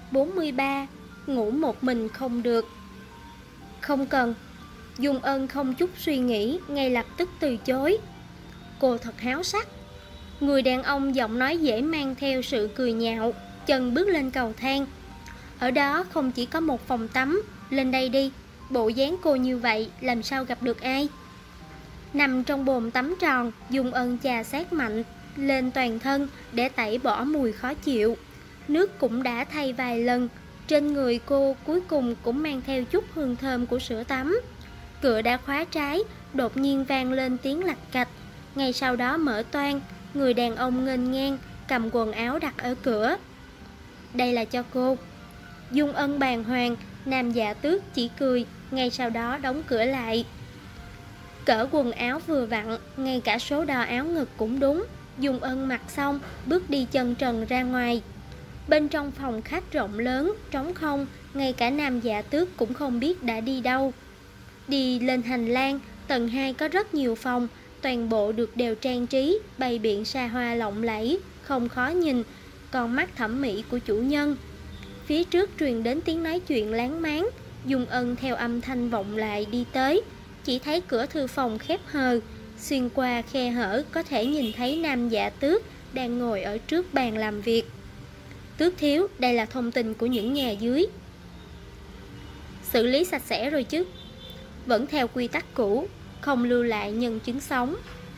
43. Ngủ một mình không được. Không cần. Dung Ân không chút suy nghĩ, ngay lập tức từ chối. Cô thật háo sắc. Người đàn ông giọng nói dễ mang theo sự cười nhạo, chân bước lên cầu thang. Ở đó không chỉ có một phòng tắm, lên đây đi. Bộ dáng cô như vậy làm sao gặp được ai. Nằm trong bồn tắm tròn, Dung Ân chà sát mạnh lên toàn thân để tẩy bỏ mùi khó chịu. Nước cũng đã thay vài lần. Trên người cô cuối cùng cũng mang theo chút hương thơm của sữa tắm. Cửa đã khóa trái, đột nhiên vang lên tiếng lạch cạch. Ngay sau đó mở toang, người đàn ông nghênh ngang, cầm quần áo đặt ở cửa. Đây là cho cô. Dung Ân bàng hoàng, Nam Dạ Tước chỉ cười, ngay sau đó đóng cửa lại. Cỡ quần áo vừa vặn, ngay cả số đo áo ngực cũng đúng. Dung Ân mặc xong, bước đi chân trần ra ngoài. Bên trong phòng khách rộng lớn, trống không, ngay cả Nam Dạ Tước cũng không biết đã đi đâu. Đi lên hành lang, tầng 2 có rất nhiều phòng, toàn bộ được đều trang trí, bày biện xa hoa lộng lẫy, không khó nhìn, còn mắt thẩm mỹ của chủ nhân. Phía trước truyền đến tiếng nói chuyện láng máng, Dung Ân theo âm thanh vọng lại đi tới, chỉ thấy cửa thư phòng khép hờ, xuyên qua khe hở có thể nhìn thấy Nam Dạ Tước đang ngồi ở trước bàn làm việc. Tước thiếu, đây là thông tin của những nhà dưới. Xử lý sạch sẽ rồi chứ? Vẫn theo quy tắc cũ, không lưu lại nhân chứng sống.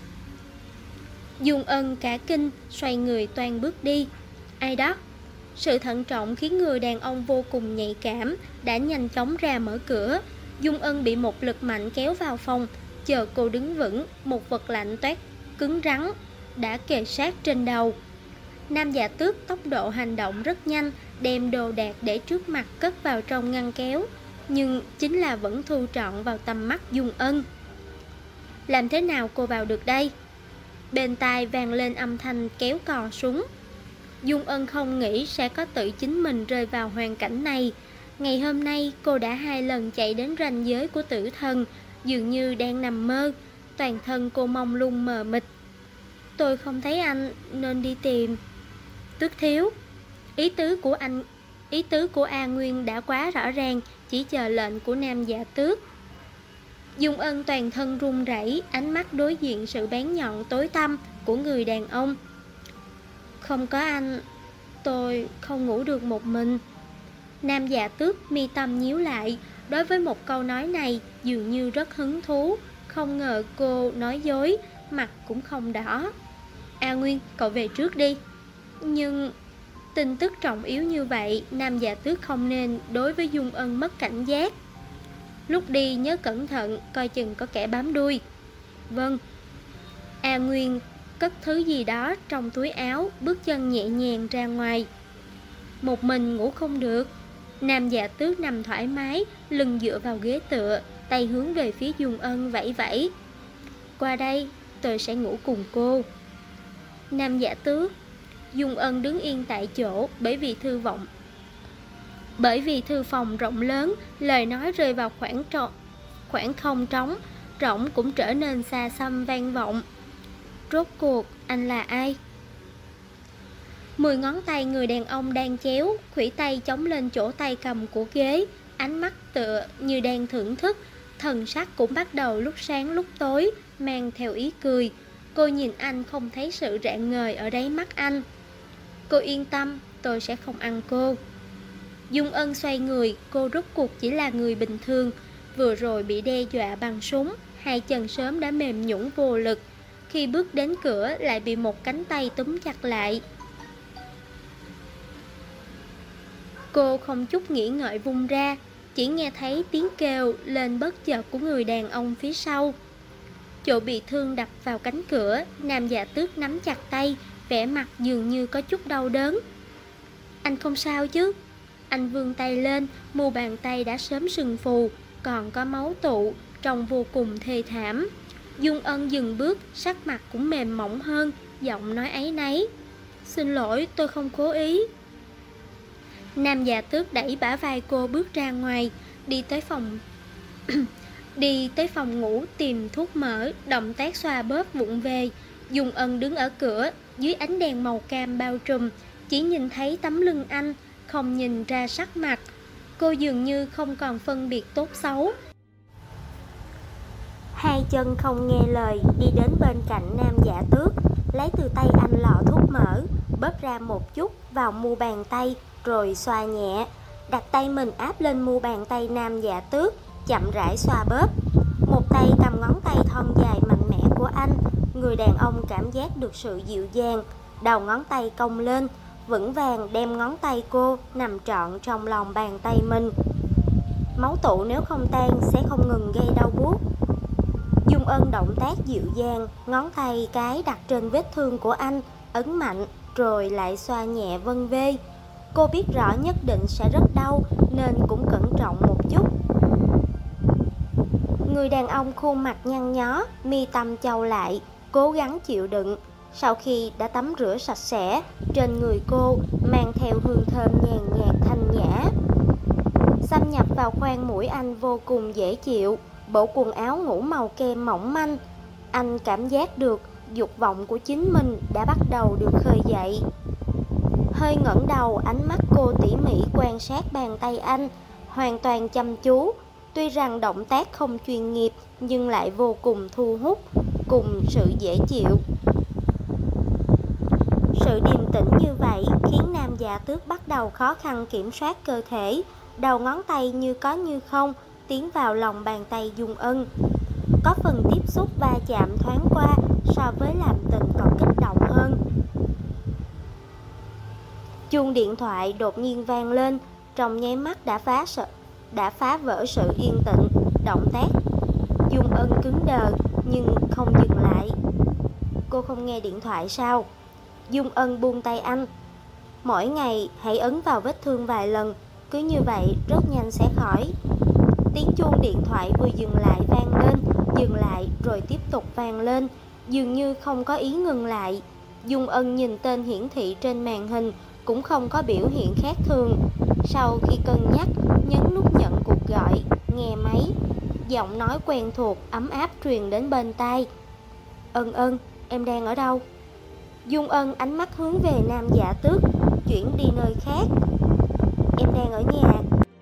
Dung Ân cả kinh, xoay người toan bước đi. Ai đó? Sự thận trọng khiến người đàn ông vô cùng nhạy cảm, đã nhanh chóng ra mở cửa. Dung Ân bị một lực mạnh kéo vào phòng. Chờ cô đứng vững, một vật lạnh toát cứng rắn đã kề sát trên đầu. Nam Dạ Tước tốc độ hành động rất nhanh, đem đồ đạc để trước mặt cất vào trong ngăn kéo, nhưng chính là vẫn thu trọn vào tầm mắt Dung Ân. Làm thế nào cô vào được đây? Bên tai vang lên âm thanh kéo cò súng. Dung Ân không nghĩ sẽ có tự chính mình rơi vào hoàn cảnh này. Ngày hôm nay cô đã 2 lần chạy đến ranh giới của tử thần, dường như đang nằm mơ. Toàn thân cô mông lung mờ mịt. Tôi không thấy anh nên đi tìm. Tước thiếu. Ý tứ của A Nguyên đã quá rõ ràng, chỉ chờ lệnh của Nam Dạ Tước. Dung Ân toàn thân run rẩy, ánh mắt đối diện sự bén nhọn tối tăm của người đàn ông. Không có anh, tôi không ngủ được một mình. Nam Dạ Tước mi tâm nhíu lại, đối với một câu nói này dường như rất hứng thú. Không ngờ cô nói dối, mặt cũng không đỏ. A Nguyên, cậu về trước đi. Nhưng tin tức trọng yếu như vậy, Nam Dạ Tước không nên đối với Dung Ân mất cảnh giác. Lúc đi nhớ cẩn thận, coi chừng có kẻ bám đuôi. Vâng. A Nguyên cất thứ gì đó trong túi áo, bước chân nhẹ nhàng ra ngoài. Một mình ngủ không được. Nam Dạ Tước nằm thoải mái, lưng dựa vào ghế tựa, tay hướng về phía Dung Ân vẫy vẫy. Qua đây, tôi sẽ ngủ cùng cô. Nam Dạ Tước. Dung Ân đứng yên tại chỗ, bởi vì thư phòng rộng lớn, lời nói rơi vào khoảng không trống, rỗng cũng trở nên xa xăm vang vọng. Rốt cuộc, anh là ai? 10 ngón tay người đàn ông đang chéo, khuỷu tay chống lên chỗ tay cầm của ghế, ánh mắt tựa như đang thưởng thức, thần sắc cũng bắt đầu lúc sáng lúc tối, mang theo ý cười. Cô nhìn anh không thấy sự rạng ngời ở đáy mắt anh. Cô yên tâm, tôi sẽ không ăn cô. Dung Ân xoay người, cô rốt cuộc chỉ là người bình thường, vừa rồi bị đe dọa bằng súng, 2 chân sớm đã mềm nhũn vô lực. Khi bước đến cửa lại bị một cánh tay túm chặt lại. Cô không chút nghĩ ngợi vung ra, chỉ nghe thấy tiếng kêu lên bất chợt của người đàn ông phía sau. Chỗ bị thương đập vào cánh cửa, Nam Dạ Tước nắm chặt tay, vẻ mặt dường như có chút đau đớn. Anh không sao chứ? Anh vươn tay lên, mu bàn tay đã sớm sưng phù, còn có máu tụ, trông vô cùng thê thảm. Dung Ân dừng bước, sắc mặt cũng mềm mỏng hơn, giọng nói áy náy. Xin lỗi, tôi không cố ý. Nam Dạ Tước đẩy bả vai cô bước ra ngoài, đi tới phòng ngủ tìm thuốc mỡ, động tác xoa bóp vụng về. Dung Ân đứng ở cửa, dưới ánh đèn màu cam bao trùm, chỉ nhìn thấy tấm lưng anh, không nhìn ra sắc mặt. Cô dường như không còn phân biệt tốt xấu. Hai chân không nghe lời đi đến bên cạnh Nam Dạ Tước, lấy từ tay anh lọ thuốc mỡ, bóp ra một chút vào mu bàn tay rồi xoa nhẹ. Đặt tay mình áp lên mu bàn tay Nam Dạ Tước, chậm rãi xoa bóp. Một tay cầm ngón tay thon dài mạnh mẽ của anh. Người đàn ông cảm giác được sự dịu dàng. Đầu ngón tay cong lên, vững vàng đem ngón tay cô nằm trọn trong lòng bàn tay mình. Máu tụ nếu không tan sẽ không ngừng gây đau buốt. Dung Ân động tác dịu dàng, ngón tay cái đặt trên vết thương của anh, ấn mạnh rồi lại xoa nhẹ vân vê. Cô biết rõ nhất định sẽ rất đau nên cũng cẩn trọng một chút. Người đàn ông khuôn mặt nhăn nhó, mi tâm chau lại, cố gắng chịu đựng. Sau khi đã tắm rửa sạch sẽ, trên người cô mang theo hương thơm nhàn nhạt thanh nhã, xâm nhập vào khoang mũi anh vô cùng dễ chịu. Bộ quần áo ngủ màu kem mỏng manh, anh cảm giác được dục vọng của chính mình đã bắt đầu được khơi dậy. Hơi ngẩng đầu, ánh mắt cô tỉ mỉ quan sát bàn tay anh, hoàn toàn chăm chú. Tuy rằng động tác không chuyên nghiệp nhưng lại vô cùng thu hút, cùng sự dễ chịu. Sự điềm tĩnh như vậy khiến Nam Dạ Tước bắt đầu khó khăn kiểm soát cơ thể. Đầu ngón tay như có như không tiến vào lòng bàn tay Dung Ân. Có phần tiếp xúc va chạm thoáng qua, so với làm tình còn kích động hơn. Chuông điện thoại đột nhiên vang lên, trong nháy mắt đã phá vỡ sự yên tĩnh. Động tác Dung Ân cứng đờ nhưng không dừng lại. Cô không nghe điện thoại sao? Dung Ân buông tay anh. Mỗi ngày hãy ấn vào vết thương vài lần, cứ như vậy rất nhanh sẽ khỏi. Tiếng chuông điện thoại vừa dừng lại vang lên, dừng lại rồi tiếp tục vang lên, dường như không có ý ngừng lại. Dung Ân nhìn tên hiển thị trên màn hình, cũng không có biểu hiện khác thường. Sau khi cân nhắc, nhấn nút nhận cuộc gọi, nghe máy. Giọng nói quen thuộc, ấm áp truyền đến bên tai. Ân Ân, em đang ở đâu? Dung Ân ánh mắt hướng về Nam Dạ Tước, chuyển đi nơi khác. Em đang ở nhà.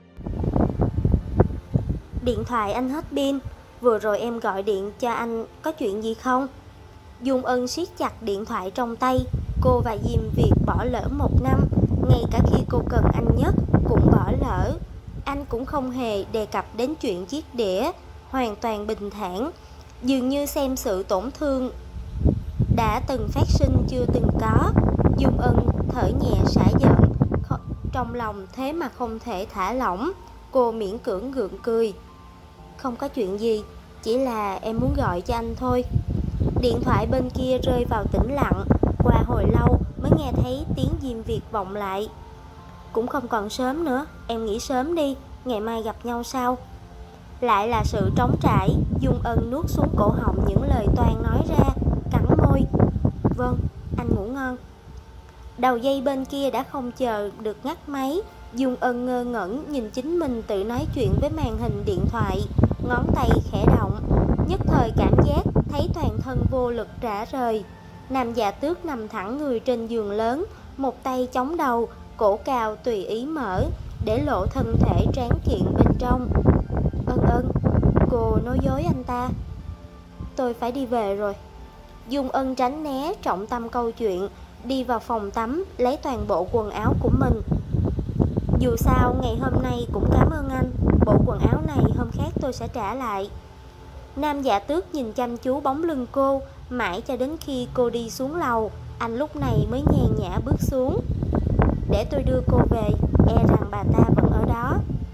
Điện thoại anh hết pin, vừa rồi em gọi điện cho anh, có chuyện gì không? Dung Ân siết chặt điện thoại trong tay. Cô và Diêm Việt bỏ lỡ 1 năm, ngay cả khi cô cần anh nhất cũng bỏ lỡ. Anh cũng không hề đề cập đến chuyện chiếc đĩa, hoàn toàn bình thản, dường như xem sự tổn thương đã từng phát sinh chưa từng có. Dung Ân thở nhẹ xả giận, trong lòng thế mà không thể thả lỏng. Cô miễn cưỡng gượng cười. Không có chuyện gì, chỉ là em muốn gọi cho anh thôi. Điện thoại bên kia rơi vào tĩnh lặng. Qua hồi lâu mới nghe thấy tiếng Diêm Việt vọng lại. Cũng không còn sớm nữa, em nghỉ sớm đi, ngày mai gặp nhau sau. Lại là sự trống trải. Dung Ân nuốt xuống cổ họng những lời toan nói ra, cắn môi. Vâng, anh ngủ ngon. Đầu dây bên kia đã không chờ được ngắt máy. Dung Ân ngơ ngẩn nhìn chính mình tự nói chuyện với màn hình điện thoại, ngón tay khẽ động, nhất thời cảm giác thấy toàn thân vô lực rã rời. Nam Dạ Tước nằm thẳng người trên giường lớn, một tay chống đầu, cổ cao tùy ý mở, để lộ thân thể tráng kiện bên trong. Ân Ân, cô nói dối anh ta. Tôi phải đi về rồi. Dung Ân tránh né trọng tâm câu chuyện, đi vào phòng tắm lấy toàn bộ quần áo của mình. Dù sao ngày hôm nay cũng cảm ơn anh, bộ quần áo này hôm khác tôi sẽ trả lại. Nam Dạ Tước nhìn chăm chú bóng lưng cô, mãi cho đến khi cô đi xuống lầu, anh lúc này mới nhàn nhã bước xuống. Để tôi đưa cô về, e rằng bà ta vẫn ở đó.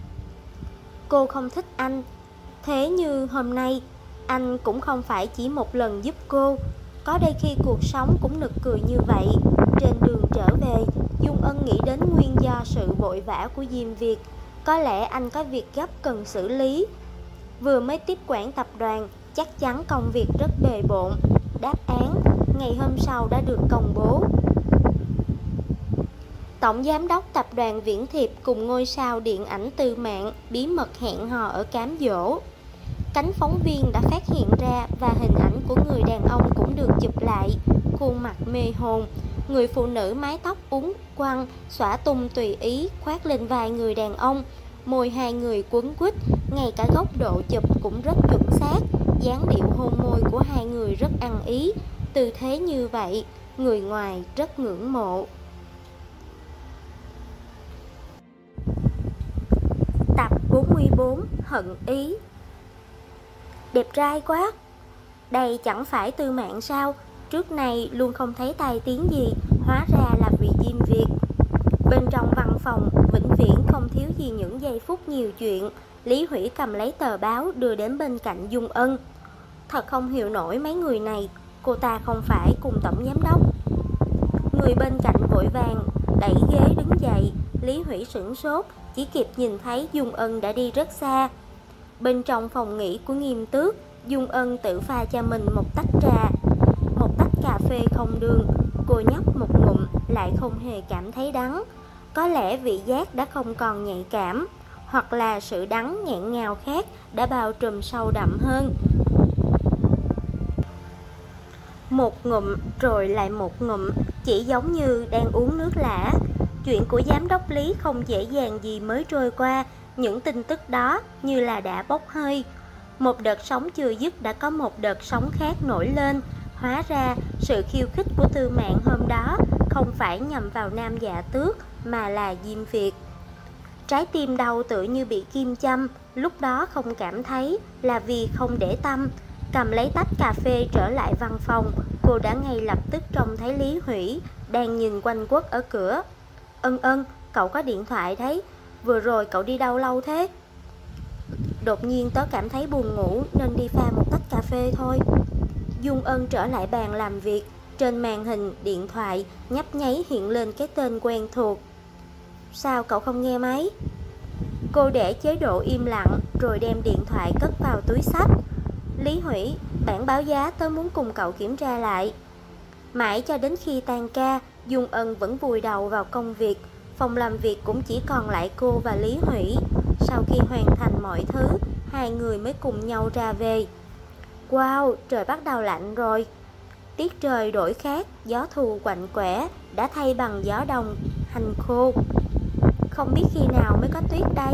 Cô không thích anh, thế như hôm nay, anh cũng không phải chỉ một lần giúp cô. Có đôi khi cuộc sống cũng nực cười như vậy. Trên đường trở về, Dung Ân nghĩ đến nguyên do sự vội vã của Diêm Việt. Có lẽ anh có việc gấp cần xử lý. Vừa mới tiếp quản tập đoàn, chắc chắn công việc rất bề bộn. Đáp án ngày hôm sau đã được công bố. Tổng giám đốc tập đoàn Viễn Thiệp cùng ngôi sao điện ảnh Tư Mạng bí mật hẹn hò ở Cám Dỗ. Cánh phóng viên đã phát hiện ra và hình ảnh của người đàn ông cũng được chụp lại. Khuôn mặt mê hồn, Người phụ nữ mái tóc uốn quăn, xõa tung tùy ý khoác lên vai người đàn ông. Môi hai người quấn quýt, ngay cả góc độ chụp cũng rất chuẩn xác. Dáng điệu hôn môi của hai người rất ăn ý. Tư thế như vậy, người ngoài rất ngưỡng mộ. Tập 44 Hận Ý. Đẹp trai quá. Đây chẳng phải Tư Mạn sao? Trước nay luôn không thấy tai tiếng gì, hóa ra là vì Diêm Việt. Bên trong văn phòng, vĩnh viễn không thiếu gì những giây phút nhiều chuyện. Lý Hủy cầm lấy tờ báo đưa đến bên cạnh Dung Ân. Thật không hiểu nổi mấy người này, cô ta không phải cùng tổng giám đốc. Người bên cạnh vội vàng đẩy ghế đứng dậy. Lý Hủy sửng sốt, chỉ kịp nhìn thấy Dung Ân đã đi rất xa. Bên trong phòng nghỉ của Nghiêm Tước, Dung Ân tự pha cho mình một tách trà, một tách cà phê không đường. Cô nhấp một ngụm lại không hề cảm thấy đắng. Có lẽ vị giác đã không còn nhạy cảm, hoặc là sự đắng nghẹn ngào khác đã bao trùm sâu đậm hơn. Một ngụm rồi lại một ngụm, chỉ giống như đang uống nước lã. Chuyện của giám đốc Lý không dễ dàng gì mới trôi qua. Những tin tức đó như là đã bốc hơi. Một đợt sóng chưa dứt đã có một đợt sóng khác nổi lên. Hóa ra sự khiêu khích của Tư Mạn hôm đó không phải nhằm vào Nam Dạ Tước mà là Diêm Việt. Trái tim đau tựa như bị kim châm. Lúc đó không cảm thấy là vì không để tâm. Cầm lấy tách cà phê trở lại văn phòng, cô đã ngay lập tức trông thấy Lý Hủy đang nhìn quanh quất ở cửa. Ân, cậu có điện thoại đấy. Vừa rồi cậu đi đâu lâu thế? Đột nhiên tớ cảm thấy buồn ngủ nên đi pha một tách cà phê thôi. Dung Ân trở lại bàn làm việc. Trên màn hình điện thoại nhấp nháy hiện lên cái tên quen thuộc. Sao cậu không nghe máy? Cô để chế độ im lặng rồi đem điện thoại cất vào túi xách. Lý Hủy, bản báo giá tớ muốn cùng cậu kiểm tra lại. Mãi cho đến khi tan ca, Dung Ân vẫn vùi đầu vào công việc. Phòng làm việc cũng chỉ còn lại cô và Lý Hủy. Sau khi hoàn thành mọi thứ, hai người mới cùng nhau ra về. Wow, trời bắt đầu lạnh rồi. Tiết trời đổi khác, gió thu quạnh quẻ đã thay bằng gió đông hành khô. Không biết khi nào mới có tuyết đây?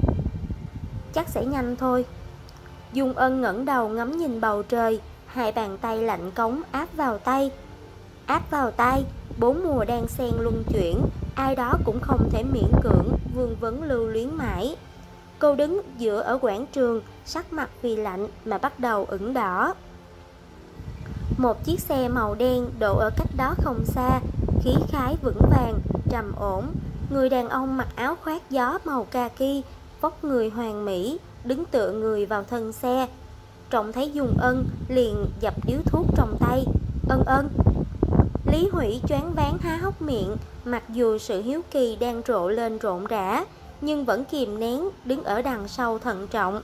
Chắc sẽ nhanh thôi. Dung Ân ngẩng đầu ngắm nhìn bầu trời, hai bàn tay lạnh cống áp vào tay. Áp vào tay, bốn mùa đang xen luân chuyển, ai đó cũng không thể miễn cưỡng, vương vấn lưu luyến mãi. Cô đứng giữa ở quảng trường, sắc mặt vì lạnh mà bắt đầu ửng đỏ. Một chiếc xe màu đen đậu ở cách đó không xa, khí khái vững vàng, trầm ổn. Người đàn ông mặc áo khoác gió màu kaki, vóc người hoàn mỹ, đứng tựa người vào thân xe. Trông thấy Dung Ân liền dập điếu thuốc trong tay. Ân. Lý Hủy choáng váng há hốc miệng, mặc dù sự hiếu kỳ đang rộ lên rộn rã, nhưng vẫn kìm nén, đứng ở đằng sau thận trọng.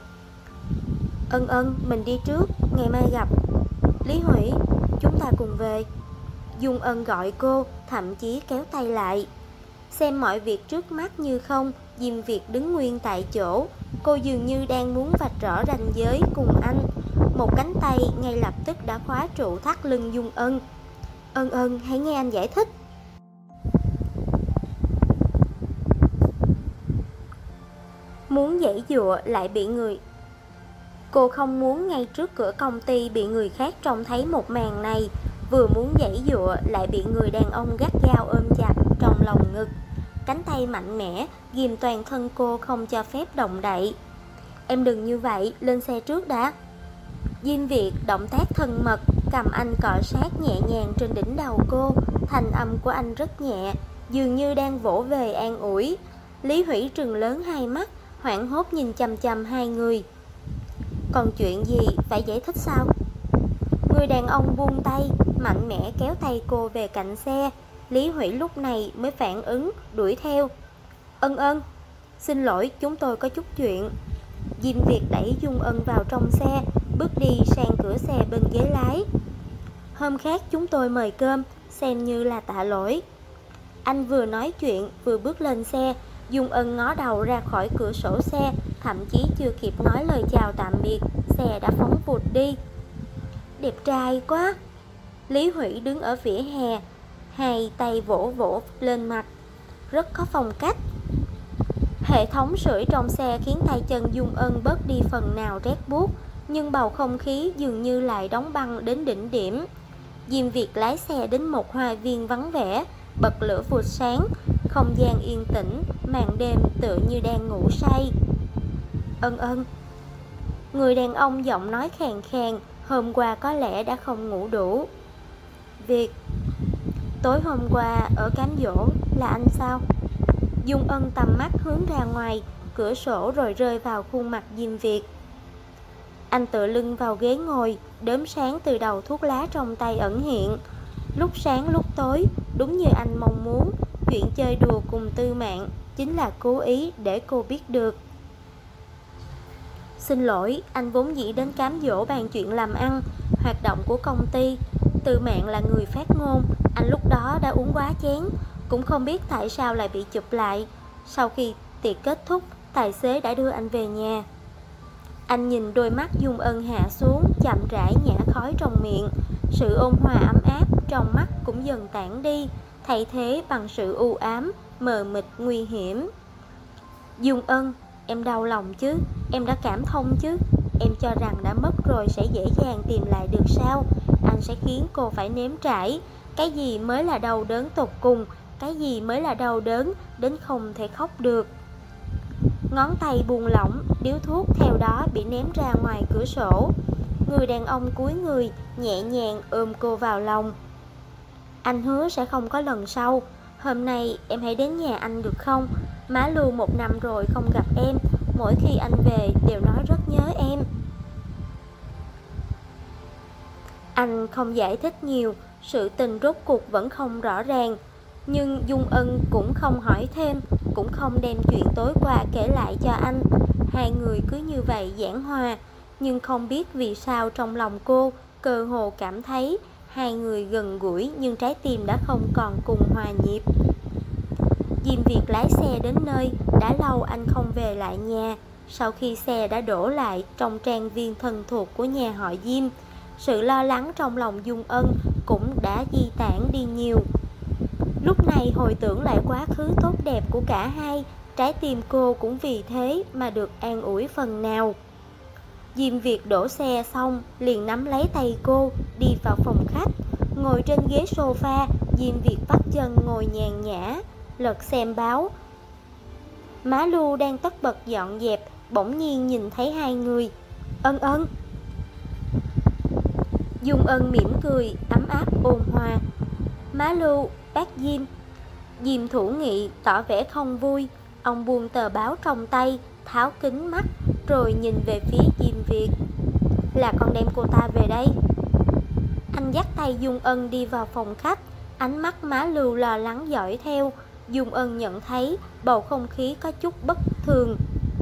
Ân, mình đi trước, ngày mai gặp. Lý Hủy, chúng ta cùng về. Dung Ân gọi cô, thậm chí kéo tay lại. Xem mọi việc trước mắt như không, Diêm Việt đứng nguyên tại chỗ. Cô dường như đang muốn vạch rõ ranh giới cùng anh. Một cánh tay ngay lập tức đã khóa trụ thắt lưng Dung Ân. Ân, hãy nghe anh giải thích. Muốn giãy giụa lại bị người. Cô không muốn ngay trước cửa công ty bị người khác trông thấy một màn này. Vừa muốn giãy giụa lại bị người đàn ông gắt gao ôm chặt trong lòng ngực. Cánh tay mạnh mẽ ghìm toàn thân cô không cho phép động đậy. Em đừng như vậy, lên xe trước đã. Diêm Việt động tác thân mật, cầm anh cọ sát nhẹ nhàng trên đỉnh đầu cô. Thanh âm của anh rất nhẹ, dường như đang vỗ về an ủi. Lý Hủy trừng lớn hai mắt, hoảng hốt nhìn chằm chằm hai người. Còn chuyện gì phải giải thích sao? Người đàn ông buông tay, mạnh mẽ kéo tay cô về cạnh xe. Lý Hủy lúc này mới phản ứng, đuổi theo. Ân, xin lỗi, chúng tôi có chút chuyện. Diêm Việt đẩy Dung Ân vào trong xe, bước đi sang cửa xe bên ghế lái. Hôm khác chúng tôi mời cơm, xem như là tạ lỗi. Anh vừa nói chuyện vừa bước lên xe. Dung Ân ngó đầu ra khỏi cửa sổ xe, thậm chí chưa kịp nói lời chào tạm biệt, xe đã phóng vụt đi. Đẹp trai quá. Lý Hủy đứng ở vỉa hè, hai tay vỗ vỗ lên mặt, rất có phong cách. Hệ thống sưởi trong xe khiến tay chân Dung Ân bớt đi phần nào rét buốt, nhưng bầu không khí dường như lại đóng băng đến đỉnh điểm. Diêm Việt lái xe đến một hoa viên vắng vẻ, bật lửa vụt sáng, không gian yên tĩnh, màn đêm tựa như đang ngủ say. Ân Ân. Người đàn ông giọng nói khàn khàn, hôm qua có lẽ đã không ngủ đủ. Việt. Tối hôm qua ở cám dỗ là anh sao? Dung Ân tầm mắt hướng ra ngoài cửa sổ rồi rơi vào khuôn mặt Diêm Việt. Anh tựa lưng vào ghế ngồi, đốm sáng từ đầu thuốc lá trong tay ẩn hiện. Lúc sáng lúc tối, đúng như anh mong muốn, chuyện chơi đùa cùng Tư Mạn chính là cố ý để cô biết được. Xin lỗi, anh vốn dĩ đến cám dỗ bàn chuyện làm ăn, hoạt động của công ty. Tư Mạn là người phát ngôn, anh lúc đó đã uống quá chén, cũng không biết tại sao lại bị chụp lại. Sau khi tiệc kết thúc, tài xế đã đưa anh về nhà. Anh nhìn đôi mắt Dung Ân hạ xuống, chậm rãi nhả khói trong miệng. Sự ôn hòa ấm áp trong mắt cũng dần tản đi, thay thế bằng sự u ám, mờ mịt, nguy hiểm. Dung Ân, em đau lòng chứ, em đã cảm thông chứ. Em cho rằng đã mất rồi sẽ dễ dàng tìm lại được sao? Anh sẽ khiến cô phải nếm trải cái gì mới là đau đớn tột cùng, cái gì mới là đau đớn đến không thể khóc được. Ngón tay buông lỏng, điếu thuốc theo đó bị ném ra ngoài cửa sổ. Người đàn ông cúi người, nhẹ nhàng ôm cô vào lòng. Anh hứa sẽ không có lần sau. Hôm nay em hãy đến nhà anh được không? Má Lưu 1 năm rồi không gặp em, mỗi khi anh về đều nói rất nhớ em. Anh không giải thích nhiều, sự tình rốt cuộc vẫn không rõ ràng. Nhưng Dung Ân cũng không hỏi thêm, cũng không đem chuyện tối qua kể lại cho anh. Hai người cứ như vậy giảng hòa, nhưng không biết vì sao trong lòng cô cơ hồ cảm thấy hai người gần gũi nhưng trái tim đã không còn cùng hòa nhịp. Diêm Việt lái xe đến nơi, đã lâu anh không về lại nhà. Sau khi xe đã đổ lại trong trang viên thân thuộc của nhà họ Diêm, sự lo lắng trong lòng Dung Ân cũng đã di tản đi nhiều. Lúc này hồi tưởng lại quá khứ tốt đẹp của cả hai, trái tim cô cũng vì thế mà được an ủi phần nào. Diêm Việt đổ xe xong liền nắm lấy tay cô đi vào phòng khách. Ngồi trên ghế sofa, Diêm Việt vắt chân ngồi nhàn nhã, lật xem báo. Má Lưu đang tất bật dọn dẹp, bỗng nhiên nhìn thấy hai người. Ân Ân. Dung Ân mỉm cười, ấm áp ôn hòa. Má Lưu, bác Diêm. Diêm Thủ Nghị tỏ vẻ không vui. Ông buông tờ báo trong tay, tháo kính mắt, rồi nhìn về phía Diêm Việt. Là con đem cô ta về đây. Anh dắt tay Dung Ân đi vào phòng khách, ánh mắt má Lưu lo lắng dõi theo. Dung Ân nhận thấy bầu không khí có chút bất thường,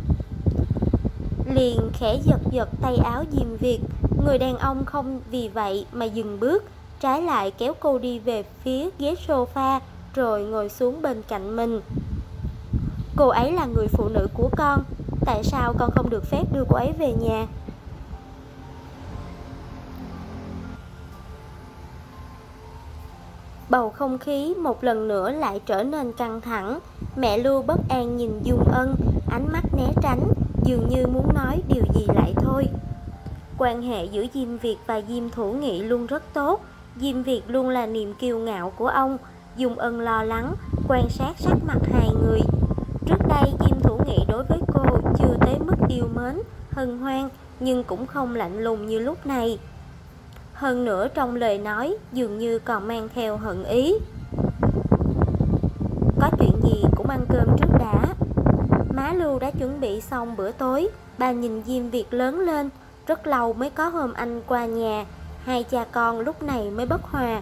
liền khẽ giật giật tay áo Diêm Việt. Người đàn ông không vì vậy mà dừng bước, trái lại kéo cô đi về phía ghế sofa, rồi ngồi xuống bên cạnh mình. Cô ấy là người phụ nữ của con, tại sao con không được phép đưa cô ấy về nhà? Bầu không khí một lần nữa lại trở nên căng thẳng. Mẹ Lưu bất an nhìn Dung Ân, ánh mắt né tránh, dường như muốn nói điều gì lại thôi. Quan hệ giữa Diêm Việt và Diêm Thủ Nghị luôn rất tốt. Diêm Việt luôn là niềm kiêu ngạo của ông. Dung Ân lo lắng, quan sát sắc mặt hai người. Trước đây Diêm Thủ Nghị đối với cô chưa tới mức yêu mến, hân hoan, nhưng cũng không lạnh lùng như lúc này. Hơn nữa trong lời nói dường như còn mang theo hận ý. Có chuyện gì cũng ăn cơm trước đã. Má Lưu đã chuẩn bị xong bữa tối. Bà nhìn Diêm Việt lớn lên. Rất lâu mới có hôm anh qua nhà, hai cha con lúc này mới bất hòa.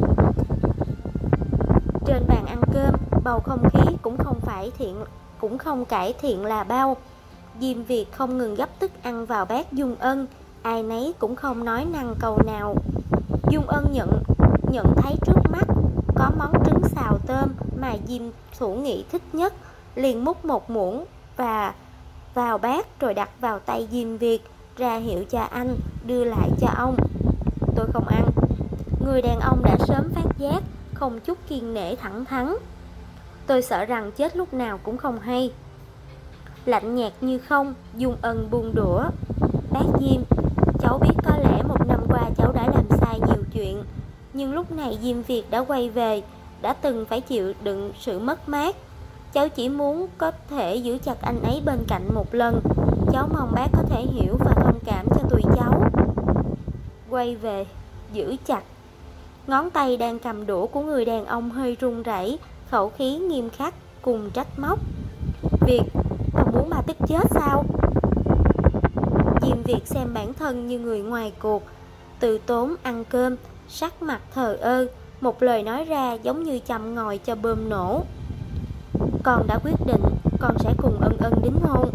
Trên bàn ăn cơm, bầu không khí cũng không cải thiện là bao. Diêm Việt không ngừng gấp thức ăn vào bát Dung Ân, ai nấy cũng không nói năng câu nào. Dung Ân nhận thấy trước mắt có món trứng xào tôm mà Diêm Thủ Nghị thích nhất, liền múc một muỗng và vào bát rồi đặt vào tay Diêm Việt, ra hiệu cho anh đưa lại cho ông. Tôi không ăn. Người đàn ông đã sớm phát giác không chút kiêng nể thẳng thắn. Tôi sợ rằng chết lúc nào cũng không hay. Lạnh nhạt như không, Dung Ân buông đũa. Bác Diêm, cháu biết có lẽ 1 năm qua cháu đã làm sai nhiều chuyện, nhưng lúc này Diêm Việt đã quay về, đã từng phải chịu đựng sự mất mát. Cháu chỉ muốn có thể giữ chặt anh ấy bên cạnh một lần. Cháu mong bác có thể hiểu và thông cảm cho tụi cháu. Quay về, giữ chặt. Ngón tay đang cầm đũa của người đàn ông hơi run rẩy, khẩu khí nghiêm khắc cùng trách móc. Việt, con muốn bà tức chết sao? Diêm Việt xem bản thân như người ngoài cuộc, từ tốn ăn cơm, sắc mặt thờ ơ, một lời nói ra giống như châm ngòi cho bơm nổ. Con đã quyết định, con sẽ cùng Ân Ân đính hôn.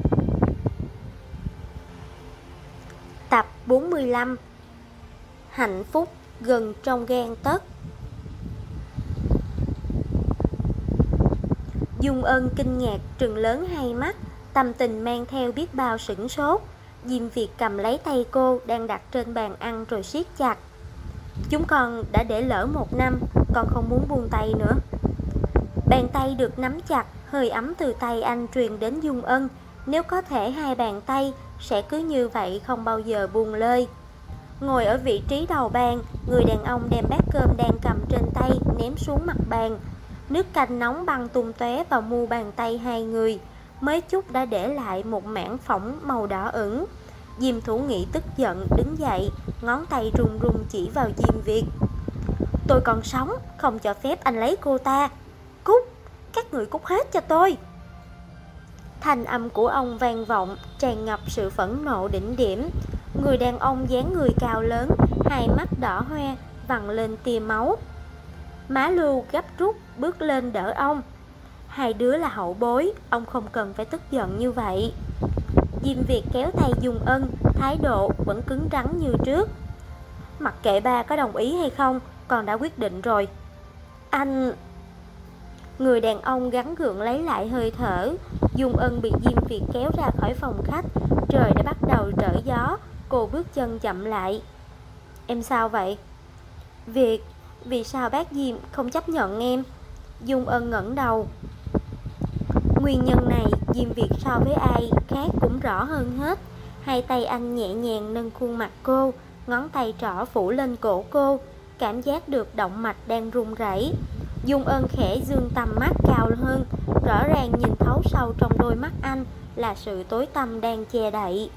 Tập 45. Hạnh phúc gần trong gang tấc. Dung Ân kinh ngạc trừng lớn hai mắt, tâm tình mang theo biết bao sửng sốt. Diêm Việt cầm lấy tay cô đang đặt trên bàn ăn rồi siết chặt. Chúng con đã để lỡ 1 năm, con không muốn buông tay nữa. Bàn tay được nắm chặt, hơi ấm từ tay anh truyền đến Dung Ân. Nếu có thể 2 bàn tay sẽ cứ như vậy không bao giờ buông lơi. Ngồi ở vị trí đầu bàn, người đàn ông đem bát cơm đang cầm trên tay ném xuống mặt bàn. Nước canh nóng băng tung tóe vào mu bàn tay hai người, mới chút đã để lại một mảng phỏng màu đỏ ửng. Diêm Thủ Nghị tức giận đứng dậy, ngón tay run run chỉ vào Diêm Việt. Tôi còn sống, không cho phép anh lấy cô ta. Cút, các người cút hết cho tôi. Thanh âm của ông vang vọng, tràn ngập sự phẫn nộ đỉnh điểm. Người đàn ông dáng người cao lớn, hai mắt đỏ hoe, vằn lên tia máu. Má Lưu gấp rút bước lên đỡ ông. Hai đứa là hậu bối, ông không cần phải tức giận như vậy. Diêm Việt kéo tay Dung Ân, thái độ vẫn cứng rắn như trước. Mặc kệ ba có đồng ý hay không, con đã quyết định rồi. Anh... Người đàn ông gắng gượng lấy lại hơi thở. Dung Ân bị Diêm Việt kéo ra khỏi phòng khách. Trời đã bắt đầu trở gió, cô bước chân chậm lại. Em sao vậy? Việt, vì sao bác Diêm không chấp nhận em? Dung Ân ngẩng đầu. Nguyên nhân này Diêm Việt so với ai khác cũng rõ hơn hết. Hai tay anh nhẹ nhàng nâng khuôn mặt cô, ngón tay trỏ phủ lên cổ cô, cảm giác được động mạch đang run rẩy. Dung Ân khẽ dương tầm mắt cao hơn, rõ ràng nhìn thấu sâu trong đôi mắt anh là sự tối tăm đang che đậy.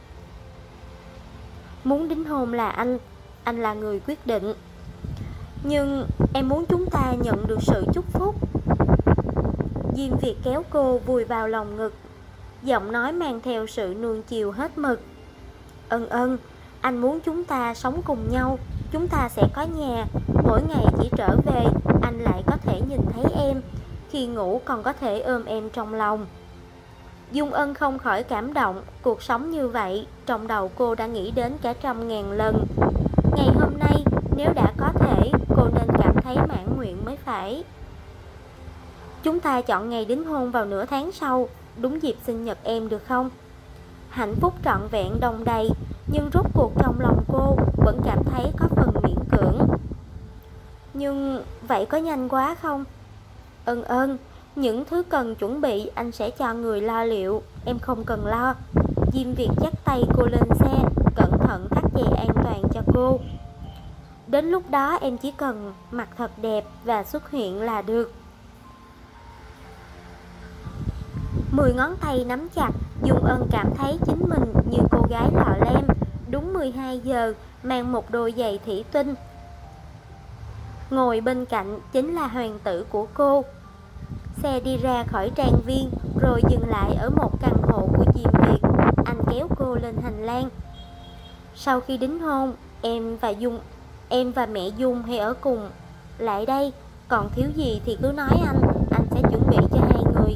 Muốn đính hôn là anh là người quyết định. Nhưng em muốn chúng ta nhận được sự chúc phúc. Diêm Việt kéo cô vùi vào lòng ngực, giọng nói mang theo sự nuông chiều hết mực. Ân Ân, anh muốn chúng ta sống cùng nhau, chúng ta sẽ có nhà. Mỗi ngày chỉ trở về, anh lại có thể nhìn thấy em. Khi ngủ còn có thể ôm em trong lòng. Dung Ân không khỏi cảm động. Cuộc sống như vậy, trong đầu cô đã nghĩ đến cả 100.000 lần. Ngày hôm nay, nếu đã có thể, cô nên cảm thấy mãn nguyện mới phải. Chúng ta chọn ngày đính hôn vào nửa tháng sau, đúng dịp sinh nhật em được không? Hạnh phúc trọn vẹn đong đầy, nhưng rốt cuộc trong lòng cô vẫn cảm thấy có phần miễn cưỡng. Nhưng vậy có nhanh quá không? Ân Ân, những thứ cần chuẩn bị anh sẽ cho người lo liệu, em không cần lo. Diêm Việt dắt tay cô lên xe, cẩn thận thắt dây an toàn cho cô. Đến lúc đó em chỉ cần mặc thật đẹp và xuất hiện là được. 10 ngón tay nắm chặt, Dung Ân cảm thấy chính mình như cô gái lọ lem. Đúng 12 giờ, mang một đôi giày thủy tinh. Ngồi bên cạnh chính là hoàng tử của cô. Xe đi ra khỏi trang viên, rồi dừng lại ở một căn hộ của Diêm Việt. Anh kéo cô lên hành lang. Sau khi đính hôn, em và mẹ Dung hay ở cùng lại đây. Còn thiếu gì thì cứ nói anh sẽ chuẩn bị cho hai người.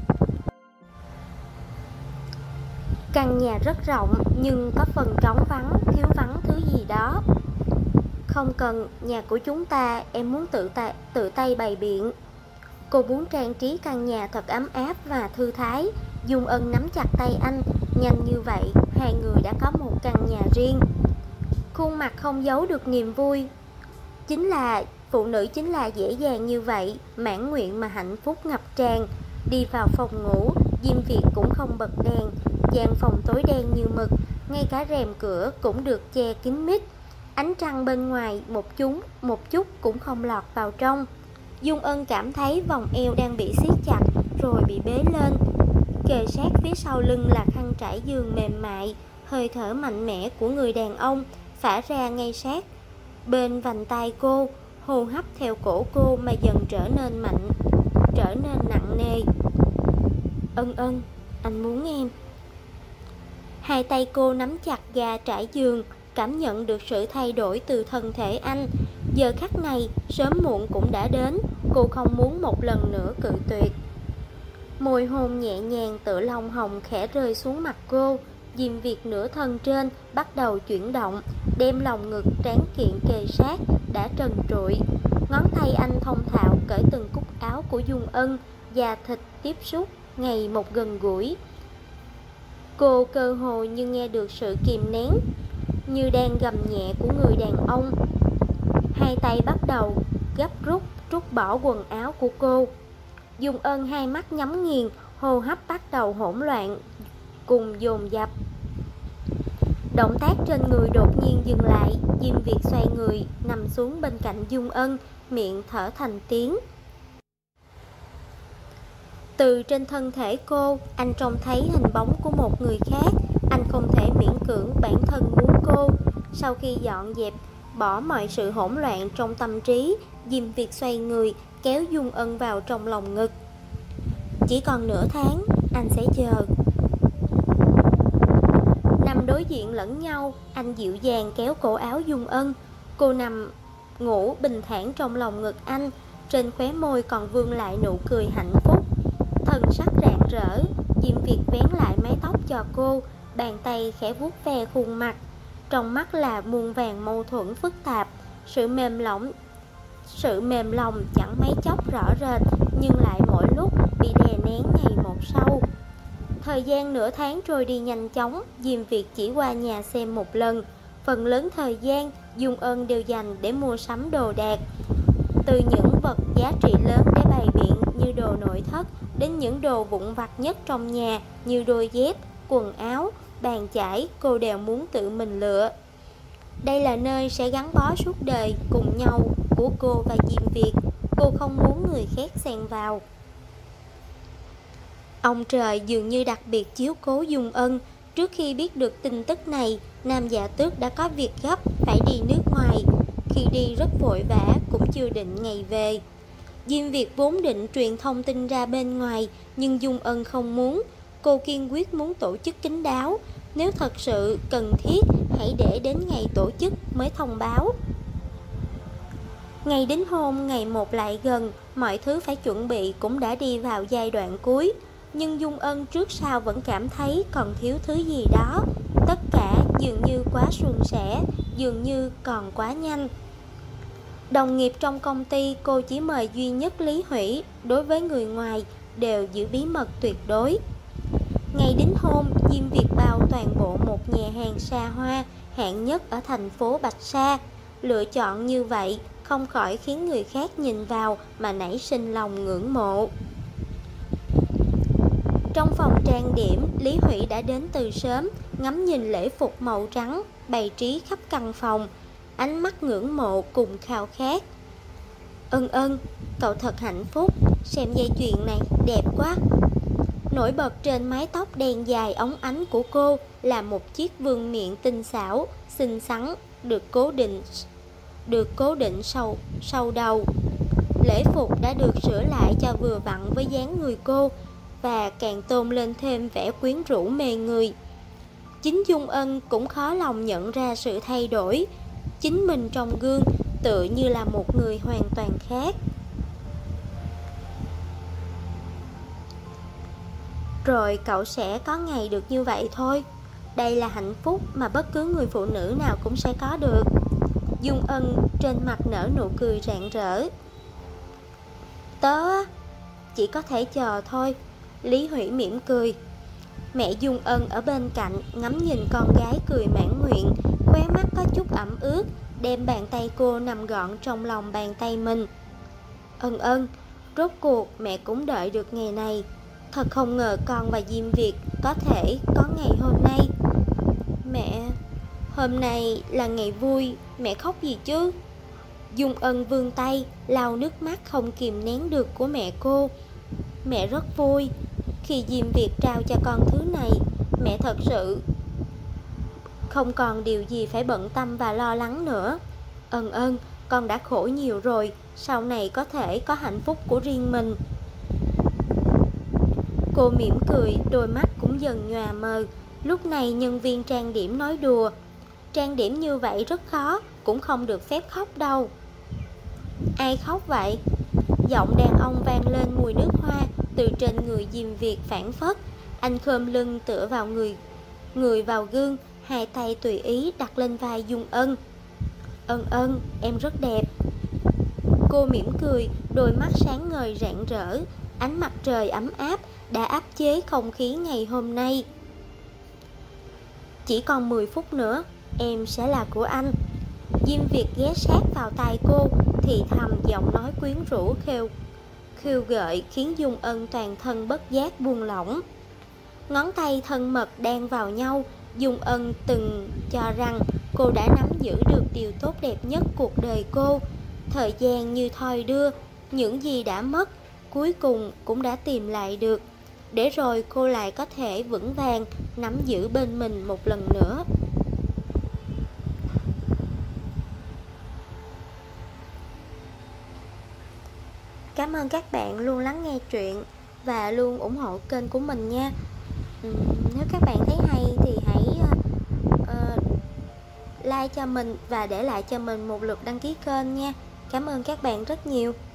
Căn nhà rất rộng nhưng có phần trống vắng, thiếu vắng thứ gì đó. Không cần, nhà của chúng ta, em muốn tự tay bày biện. Cô muốn trang trí căn nhà thật ấm áp và thư thái. Dung Ân nắm chặt tay anh. Nhanh như vậy, hai người đã có một căn nhà riêng. Khuôn mặt không giấu được niềm vui. Chính là Phụ nữ chính là dễ dàng như vậy, mãn nguyện mà hạnh phúc ngập tràn. Đi vào phòng ngủ, Diêm Việt cũng không bật đèn, gian phòng tối đen như mực, ngay cả rèm cửa cũng được che kín mít. Ánh trăng bên ngoài một chút cũng không lọt vào trong. Dung Ân cảm thấy vòng eo đang bị siết chặt rồi bị bế lên. Kề sát phía sau lưng là khăn trải giường mềm mại, hơi thở mạnh mẽ của người đàn ông phả ra ngay sát bên vành tai cô, hô hấp theo cổ cô mà dần trở nên nặng nề. Ân Ân, anh muốn em. Hai tay cô nắm chặt ga trải giường, cảm nhận được sự thay đổi từ thân thể anh. Giờ khắc này, sớm muộn cũng đã đến, cô không muốn một lần nữa cự tuyệt. Môi hôn nhẹ nhàng tựa lông hồng khẽ rơi xuống mặt cô. Diêm Việt nửa thân trên bắt đầu chuyển động, đem lòng ngực tráng kiện kề sát đã trần trụi. Ngón tay anh thông thạo cởi từng cúc áo của Dung Ân, da thịt tiếp xúc ngày một gần gũi. Cô cơ hồ như nghe được sự kìm nén như đang gầm nhẹ của người đàn ông. Hai tay bắt đầu gấp rút bỏ quần áo của cô. Dung Ân hai mắt nhắm nghiền, hô hấp bắt đầu hỗn loạn cùng dồn dập. Động tác trên người đột nhiên dừng lại, Diêm Việt xoay người nằm xuống bên cạnh Dung Ân, miệng thở thành tiếng. Từ trên thân thể cô, anh trông thấy hình bóng của một người khác. Anh không thể miễn cưỡng bản thân muốn cô. Sau khi dọn dẹp bỏ mọi sự hỗn loạn trong tâm trí, Diêm Việt xoay người kéo Dung Ân vào trong lòng ngực. Chỉ còn nửa tháng, anh sẽ chờ. Nằm đối diện lẫn nhau, anh dịu dàng kéo cổ áo Dung Ân. Cô nằm ngủ bình thản trong lòng ngực anh, trên khóe môi còn vương lại nụ cười hạnh phúc. Thần sắc rạng rỡ, Diêm Việt vén lại mái tóc cho cô, bàn tay khẽ vuốt ve khuôn mặt. Trong mắt là muôn vàn mâu thuẫn phức tạp, sự mềm lòng chẳng mấy chốc rõ rệt, nhưng lại mỗi lúc bị đè nén ngày một sâu. Thời gian nửa tháng trôi đi nhanh chóng, Diêm Việt chỉ qua nhà xem một lần. Phần lớn thời gian, Dung Ân đều dành để mua sắm đồ đạc. Từ những vật giá trị lớn để bày biện như đồ nội thất, đến những đồ vụn vặt nhất trong nhà như đôi dép, quần áo, bàn chải, cô đều muốn tự mình lựa. Đây là nơi sẽ gắn bó suốt đời cùng nhau của cô và Diêm Việt. Cô không muốn người khác xen vào. Ông trời dường như đặc biệt chiếu cố Dung Ân. Trước khi biết được tin tức này, Nam Dạ Tước đã có việc gấp phải đi nước ngoài. Khi đi rất vội vã, cũng chưa định ngày về. Diêm Việt vốn định truyền thông tin ra bên ngoài, nhưng Dung Ân không muốn. Cô kiên quyết muốn tổ chức kín đáo. Nếu thật sự cần thiết, hãy để đến ngày tổ chức mới thông báo. Ngày đính hôn ngày một lại gần, mọi thứ phải chuẩn bị cũng đã đi vào giai đoạn cuối. Nhưng Dung Ân trước sau vẫn cảm thấy còn thiếu thứ gì đó. Tất cả dường như quá suôn sẻ, dường như còn quá nhanh. Đồng nghiệp trong công ty cô chỉ mời duy nhất Lý Hủy, đối với người ngoài đều giữ bí mật tuyệt đối. Ngày đính hôn, Diêm Việt bao toàn bộ một nhà hàng xa hoa hạng nhất ở thành phố Bạch Sa. Lựa chọn như vậy không khỏi khiến người khác nhìn vào mà nảy sinh lòng ngưỡng mộ. Trong phòng trang điểm, Lý Hủy đã đến từ sớm, ngắm nhìn lễ phục màu trắng bày trí khắp căn phòng, ánh mắt ngưỡng mộ cùng khao khát. Ân Ân, cậu thật hạnh phúc, xem dây chuyền này đẹp quá. Nổi bật trên mái tóc đen dài óng ánh của cô là một chiếc vương miện tinh xảo, xinh xắn, được cố định sau đầu. Lễ phục đã được sửa lại cho vừa vặn với dáng người cô và càng tôn lên thêm vẻ quyến rũ mê người. Chính Dung Ân cũng khó lòng nhận ra sự thay đổi. Chính mình trong gương tựa như là một người hoàn toàn khác. Rồi cậu sẽ có ngày được như vậy thôi. Đây là hạnh phúc mà bất cứ người phụ nữ nào cũng sẽ có được. Dung Ân trên mặt nở nụ cười rạng rỡ. Tớ chỉ có thể chờ thôi. Lý Hủy mỉm cười. Mẹ Dung Ân ở bên cạnh ngắm nhìn con gái cười mãn nguyện, khóe mắt có chút ẩm ướt, đem bàn tay cô nằm gọn trong lòng bàn tay mình. Ân Ân, rốt cuộc mẹ cũng đợi được ngày này. Thật không ngờ con và Diêm Việt có thể có ngày hôm nay. Mẹ, hôm nay là ngày vui, mẹ khóc gì chứ? Dung Ân vươn tay lau nước mắt không kìm nén được của mẹ cô. Mẹ rất vui. Khi Diêm Việt trao cho con thứ này, mẹ thật sự không còn điều gì phải bận tâm và lo lắng nữa. Ân Ân, con đã khổ nhiều rồi, sau này có thể có hạnh phúc của riêng mình. Cô mỉm cười, đôi mắt cũng dần nhòa mờ. Lúc này nhân viên trang điểm nói đùa, trang điểm như vậy rất khó, cũng không được phép khóc đâu. Ai khóc vậy? Giọng đàn ông vang lên mùi nước hoa từ trên người Diêm Việt phảng phất. Anh khom lưng tựa vào người vào gương, hai tay tùy ý đặt lên vai Dung Ân. Ân Ân, em rất đẹp. Cô mỉm cười, đôi mắt sáng ngời rạng rỡ. Ánh mặt trời ấm áp đã áp chế không khí ngày hôm nay. Chỉ còn 10 phút nữa, em sẽ là của anh. Diêm Việt ghé sát vào tai cô, thì thầm giọng nói quyến rũ khiêu gợi khiến Dung Ân toàn thân bất giác buông lỏng. Ngón tay thân mật đan vào nhau. Dung Ân từng cho rằng cô đã nắm giữ được điều tốt đẹp nhất cuộc đời cô. Thời gian như thoi đưa, những gì đã mất cuối cùng cũng đã tìm lại được, để rồi cô lại có thể vững vàng nắm giữ bên mình một lần nữa. Cảm ơn các bạn luôn lắng nghe truyện và luôn ủng hộ kênh của mình nha. Nếu các bạn thấy hay thì hãy like cho mình và để lại cho mình một lượt đăng ký kênh nha. Cảm ơn các bạn rất nhiều.